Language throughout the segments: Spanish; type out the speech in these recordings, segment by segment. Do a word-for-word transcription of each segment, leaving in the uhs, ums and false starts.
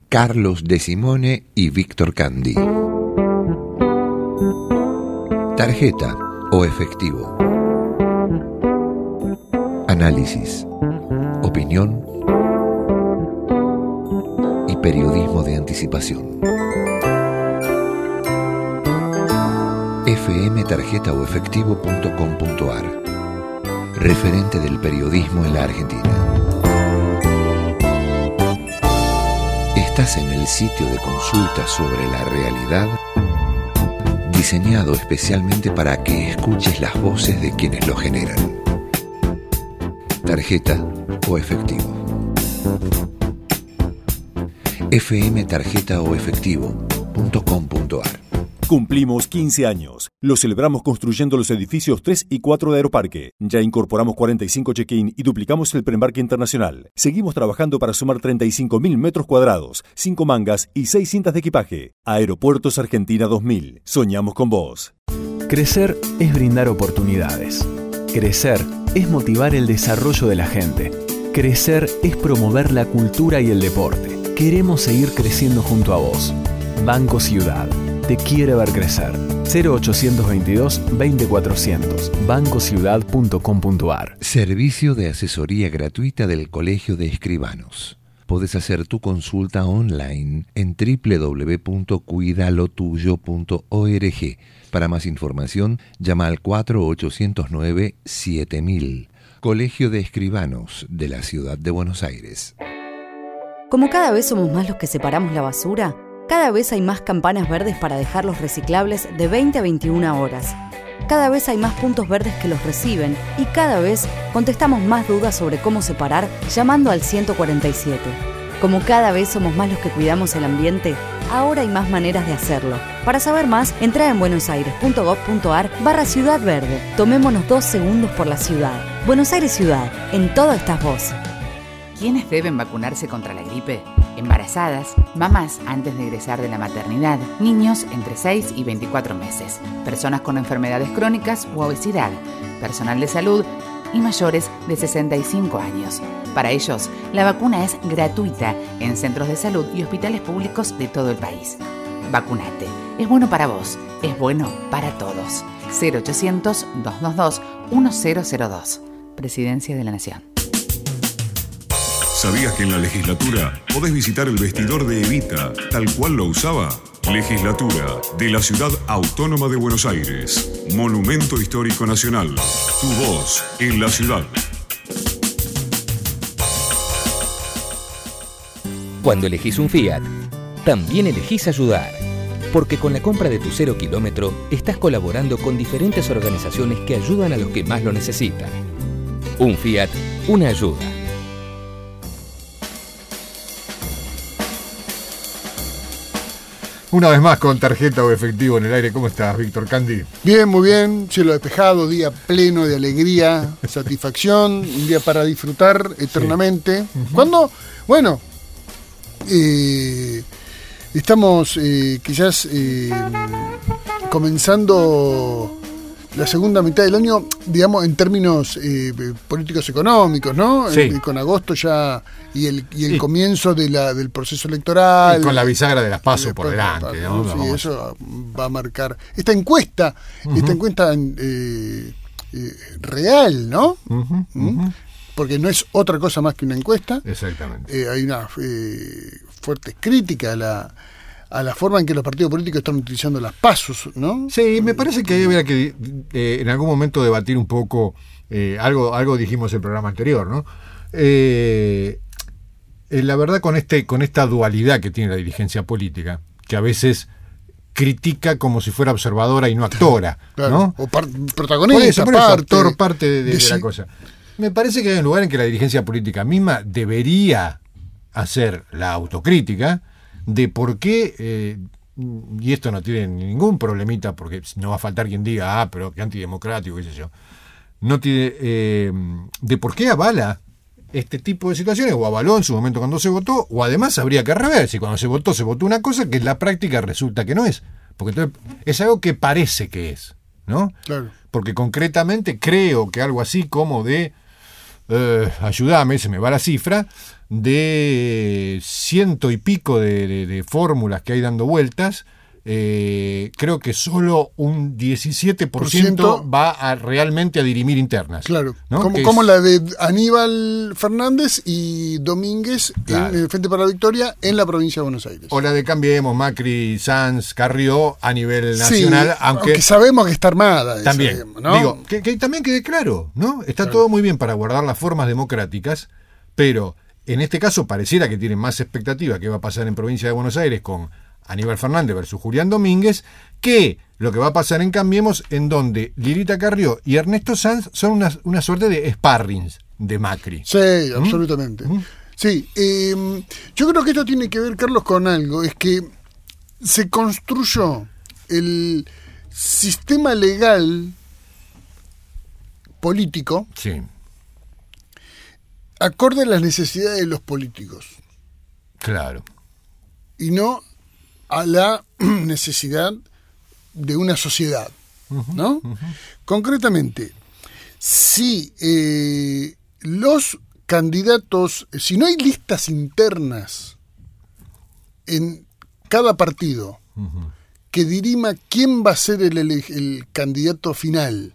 Carlos De Simone y Víctor Candy. Tarjeta o efectivo. Análisis, opinión y periodismo de anticipación. f m tarjeta o efectivo punto com punto a r. Referente del periodismo en la Argentina. Estás en el sitio de consulta sobre la realidad, diseñado especialmente para que escuches las voces de quienes lo generan. Tarjeta o efectivo. f m tarjeta o efectivo punto com punto a r. Cumplimos quince años. Lo celebramos construyendo los edificios tres y cuatro de Aeroparque. Ya incorporamos cuarenta y cinco check-in y duplicamos el preembarque internacional. Seguimos trabajando para sumar treinta y cinco mil metros cuadrados, cinco mangas y seis cintas de equipaje. Aeropuertos Argentina dos mil. Soñamos con vos. Crecer es brindar oportunidades. Crecer es motivar el desarrollo de la gente. Crecer es promover la cultura y el deporte. Queremos seguir creciendo junto a vos. Banco Ciudad. Te quiere ver crecer. cero ochocientos veintidós veinte cuatrocientos. banco ciudad punto com punto a r. Servicio de asesoría gratuita del Colegio de Escribanos. Podés hacer tu consulta online en doble u doble u doble u punto cuidalo tuyo punto org. Para más información, llama al cuatro ocho cero nueve siete mil. Colegio de Escribanos de la Ciudad de Buenos Aires. Como cada vez somos más los que separamos la basura, cada vez hay más campanas verdes para dejar los reciclables de veinte a veintiuna horas. Cada vez hay más puntos verdes que los reciben y cada vez contestamos más dudas sobre cómo separar llamando al ciento cuarenta y siete. Como cada vez somos más los que cuidamos el ambiente, ahora hay más maneras de hacerlo. Para saber más, entra en buenosaires punto gov punto a r barra Ciudad Verde. Tomémonos dos segundos por la ciudad. Buenos Aires Ciudad, en todo estás vos. ¿Quiénes deben vacunarse contra la gripe? Embarazadas, mamás antes de egresar de la maternidad, niños entre seis y veinticuatro meses, personas con enfermedades crónicas u obesidad, personal de salud y mayores de sesenta y cinco años. Para ellos, la vacuna es gratuita en centros de salud y hospitales públicos de todo el país. Vacunate. Es bueno para vos. Es bueno para todos. cero ochocientos, doscientos veintidós, mil dos. Presidencia de la Nación. ¿Sabías que en la legislatura podés visitar el vestidor de Evita, tal cual lo usaba? Legislatura de la Ciudad Autónoma de Buenos Aires. Monumento Histórico Nacional. Tu voz en la ciudad. Cuando elegís un Fiat, también elegís ayudar. Porque con la compra de tu cero kilómetro, estás colaborando con diferentes organizaciones que ayudan a los que más lo necesitan. Un Fiat, una ayuda. Una vez más con tarjeta o efectivo en el aire. ¿Cómo estás, Víctor Candy? Bien, muy bien. Cielo despejado, día pleno de alegría, satisfacción, un día para disfrutar eternamente. Sí. Uh-huh. ¿Cuándo? Bueno, eh, estamos eh, quizás eh, comenzando la segunda mitad del año, digamos, en términos eh, políticos económicos, ¿no? Sí. Eh, con agosto ya y el, y el sí. comienzo de la, del proceso electoral. Y con la bisagra de las PASO por delante, ¿no? Sí, Vamos. Eso va a marcar. Esta encuesta, uh-huh. esta encuesta eh, eh, real, ¿no? Uh-huh, uh-huh. Porque no es otra cosa más que una encuesta. Exactamente. Eh, hay una eh, fuerte crítica a la a la forma en que los partidos políticos están utilizando las PASOs, ¿no? Sí, me parece que habría que eh, en algún momento debatir un poco, eh, algo algo dijimos en el programa anterior, ¿no? Eh, eh, la verdad, con este con esta dualidad que tiene la dirigencia política, que a veces critica como si fuera observadora y no actora, claro, ¿no? O par- protagonista, por eso, por eso, parte, actor, parte de, de, de, de la sí. cosa. Me parece que hay un lugar en que la dirigencia política misma debería hacer la autocrítica de por qué, eh, y esto no tiene ningún problemita, porque no va a faltar quien diga, ah, pero qué antidemocrático, qué sé yo, no tiene, eh, de por qué avala este tipo de situaciones, o avaló en su momento cuando se votó, o además habría que rever, si cuando se votó, se votó una cosa que en la práctica resulta que no es, porque entonces es algo que parece que es, ¿no? Claro. Porque concretamente creo que algo así como de, eh, ayúdame, se me va la cifra, de ciento y pico de, de, de fórmulas que hay dando vueltas, eh, creo que solo un diecisiete por ciento va a realmente a dirimir internas. Claro, ¿no? como, como la de Aníbal Fernández y Domínguez, claro, en el Frente para la Victoria en la provincia de Buenos Aires. O la de Cambiemos, Macri, Sanz, Carrió a nivel nacional, sí, aunque, aunque sabemos que está armada. También, sabemos, ¿no? digo, que, que también quede claro, ¿no? Está claro, todo muy bien para guardar las formas democráticas, pero en este caso pareciera que tienen más expectativa que va a pasar en provincia de Buenos Aires con Aníbal Fernández versus Julián Domínguez, que lo que va a pasar en Cambiemos, en donde Lilita Carrió y Ernesto Sanz son una, una suerte de sparrings de Macri. Sí, ¿Mm? absolutamente. ¿Mm? Sí, eh, yo creo que esto tiene que ver, Carlos, con algo, es que se construyó el sistema legal político, sí, acorde a las necesidades de los políticos. Claro. Y no a la necesidad de una sociedad, ¿no? Uh-huh. Concretamente, si eh, los candidatos, si no hay listas internas en cada partido uh-huh. que dirima quién va a ser el, el, el candidato final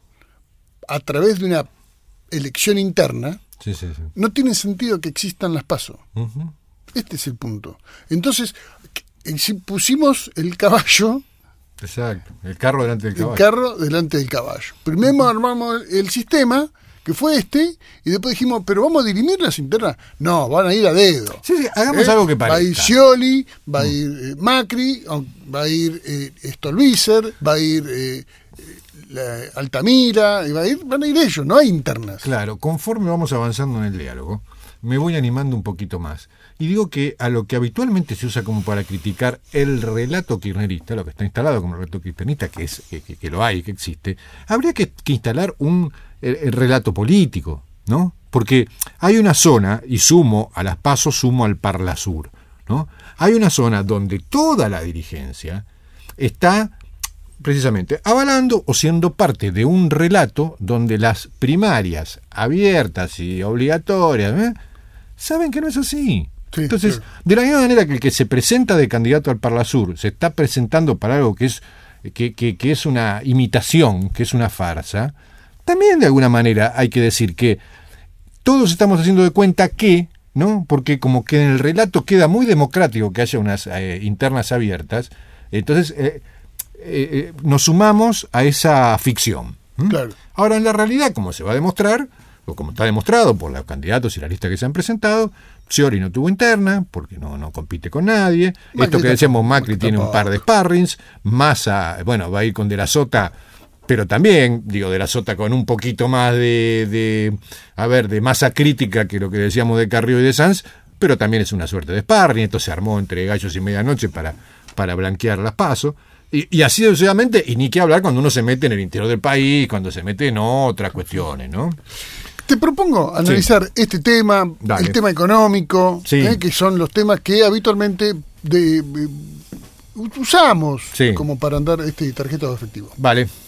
a través de una elección interna, sí, sí, sí. no tiene sentido que existan las PASO. Uh-huh. Este es el punto. Entonces, si pusimos el caballo... Exacto, el carro delante del caballo. El carro delante del caballo. Primero armamos el sistema, que fue este, y después dijimos, pero vamos a dirimir las internas. No, van a ir a dedo. Sí, sí, hagamos ¿Eh? algo que parezca. Va a ir Scioli, va a mm. ir eh, Macri, va a ir eh, Stolbizer, va a ir eh, la Altamira, y va a ir, van a ir ellos, no hay internas. Claro, conforme vamos avanzando en el diálogo, me voy animando un poquito más. Y digo que a lo que habitualmente se usa como para criticar el relato kirchnerista, lo que está instalado como relato kirchnerista, que es que, que, que lo hay, que existe, habría que, que instalar un el, el relato político, ¿no? Porque hay una zona, y sumo a las PASO, sumo al Parlasur, ¿no? Hay una zona donde toda la dirigencia está precisamente avalando o siendo parte de un relato donde las primarias abiertas y obligatorias, ¿eh? saben que no es así. Sí, Entonces, claro. de la misma manera que el que se presenta de candidato al Parlasur se está presentando para algo que es, que, que, que es una imitación, que es una farsa, también de alguna manera hay que decir que todos estamos haciendo de cuenta que, ¿no? Porque como que en el relato queda muy democrático que haya unas eh, internas abiertas, entonces eh, eh, nos sumamos a esa ficción. ¿Mm? Claro. Ahora, en la realidad, como se va a demostrar, o como está demostrado por los candidatos y la lista que se han presentado, Scioli no tuvo interna, porque no, no compite con nadie. Macri Esto que decíamos, Macri tiene un par de sparrings, Massa, bueno, va a ir con De la Sota, pero también, digo, De la Sota con un poquito más de, de a ver, de masa crítica que lo que decíamos de Carrió y de Sanz, pero también es una suerte de sparring. Esto se armó entre gallos y medianoche para, para blanquear las PASO. Y, y así sucesivamente, y ni qué hablar cuando uno se mete en el interior del país, cuando se mete en otras cuestiones, ¿no? Te propongo analizar sí. este tema, Dale. el tema económico, sí. eh, que son los temas que habitualmente de, de, usamos sí. como para andar este tarjeta de efectivo. Vale.